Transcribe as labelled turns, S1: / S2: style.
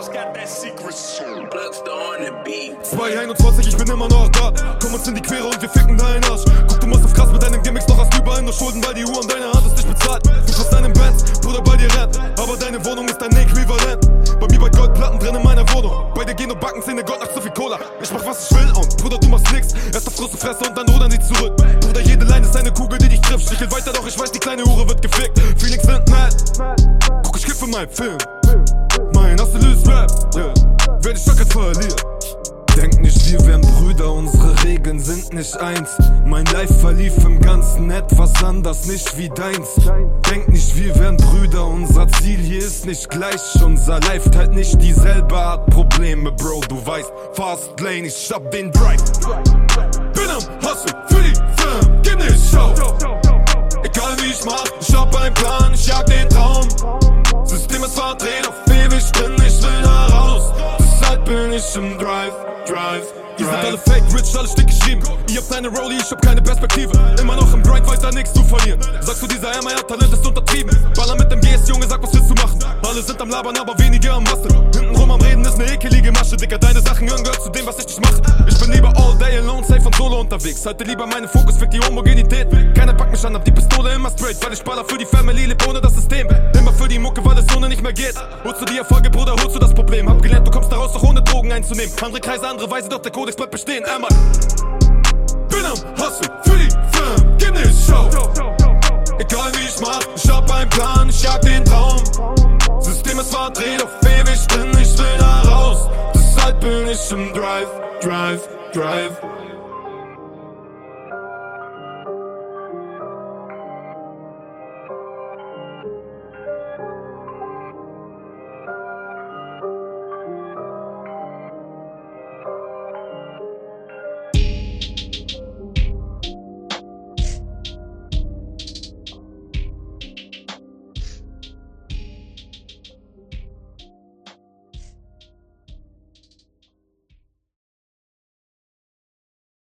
S1: 221, ich bin immer noch da. Komm uns in die Quere und wir ficken deinen Arsch. Guck, du machst auf krass mit deinen Gimmicks, doch hast überall nur Schulden, weil die Uhr an deiner Hand ist nicht bezahlt. Du fährst deinen Benz, Bruder, bei dir rennt, aber deine Wohnung ist dein Äquivalent. Bei mir bei Goldplatten drin in meiner Wohnung. Bei dir gehen nur Backenzähne, Gott nach zu viel Cola. Ich mach was ich will und Bruder, du machst nix. Erst auf große Fresse und dann rudern sie zurück. Bruder, jede Line ist eine Kugel, die dich trifft. Stichel weiter, doch ich weiß, die kleine Hure wird gefickt. Feelings sind mad. Guck, ich kiffe meinen Film. Mein Hustle ist Rap, yeah. Werd ich Stockheit verlieren. Denk nicht, wir wären Brüder, unsere Regeln sind nicht eins. Mein Life verlief im Ganzen etwas anders, nicht wie deins. Denk nicht, wir wären Brüder, unser Ziel hier ist nicht gleich. Unser Life teilt nicht dieselbe Art Probleme, Bro, du weißt. Fast Lane, ich stopp den Drive. Bin am Hustle für die Firmen, gib nicht Show. Egal wie ich mach, ich hab einen Plan, ich jag den Traum. System ist verdreht, auf ewig drin, ich will da raus. Deshalb bin ich im Drive. Ihr seid alle fake, rich, alles dick geschrieben. Ihr habt eine Rollie, ich hab keine Perspektive. Immer noch im Grind, weiter nichts zu verlieren. Sagst du, dieser MR Talent ist untertrieben. Baller mit dem GS, Junge, sag, was willst du machen? Alle sind am Labern, aber weniger am Hustle. Hintenrum am Reden ist ne ekelige Masche, Dicker. Deine Sachen gehören zu dem, was ich nicht mache. Ich bin lieber all day alone, safe und solo unterwegs. Halte lieber meinen Fokus, fick die Homogenität. Keiner packt mich an, hab die Pistole immer straight. Weil ich baller für die Family, leb ohne das System. Immer für die Mucke, weil es ohne nicht mehr geht. Holst du die Erfolge, Bruder, holst du das Problem. Hab gelernt, du kommst daraus doch ohne Drogen einzunehmen. Andere Kreise, andere Weise, doch der Kodex bleibt bestehen. Einmal. Bin am Hustle für die Firmen, gib nicht Show. Egal wie ich mach, ich hab einen Plan, ich jag den Traum. System ist verdreht, auf ewig drin, ich will da raus. Deshalb bin ich im Drive.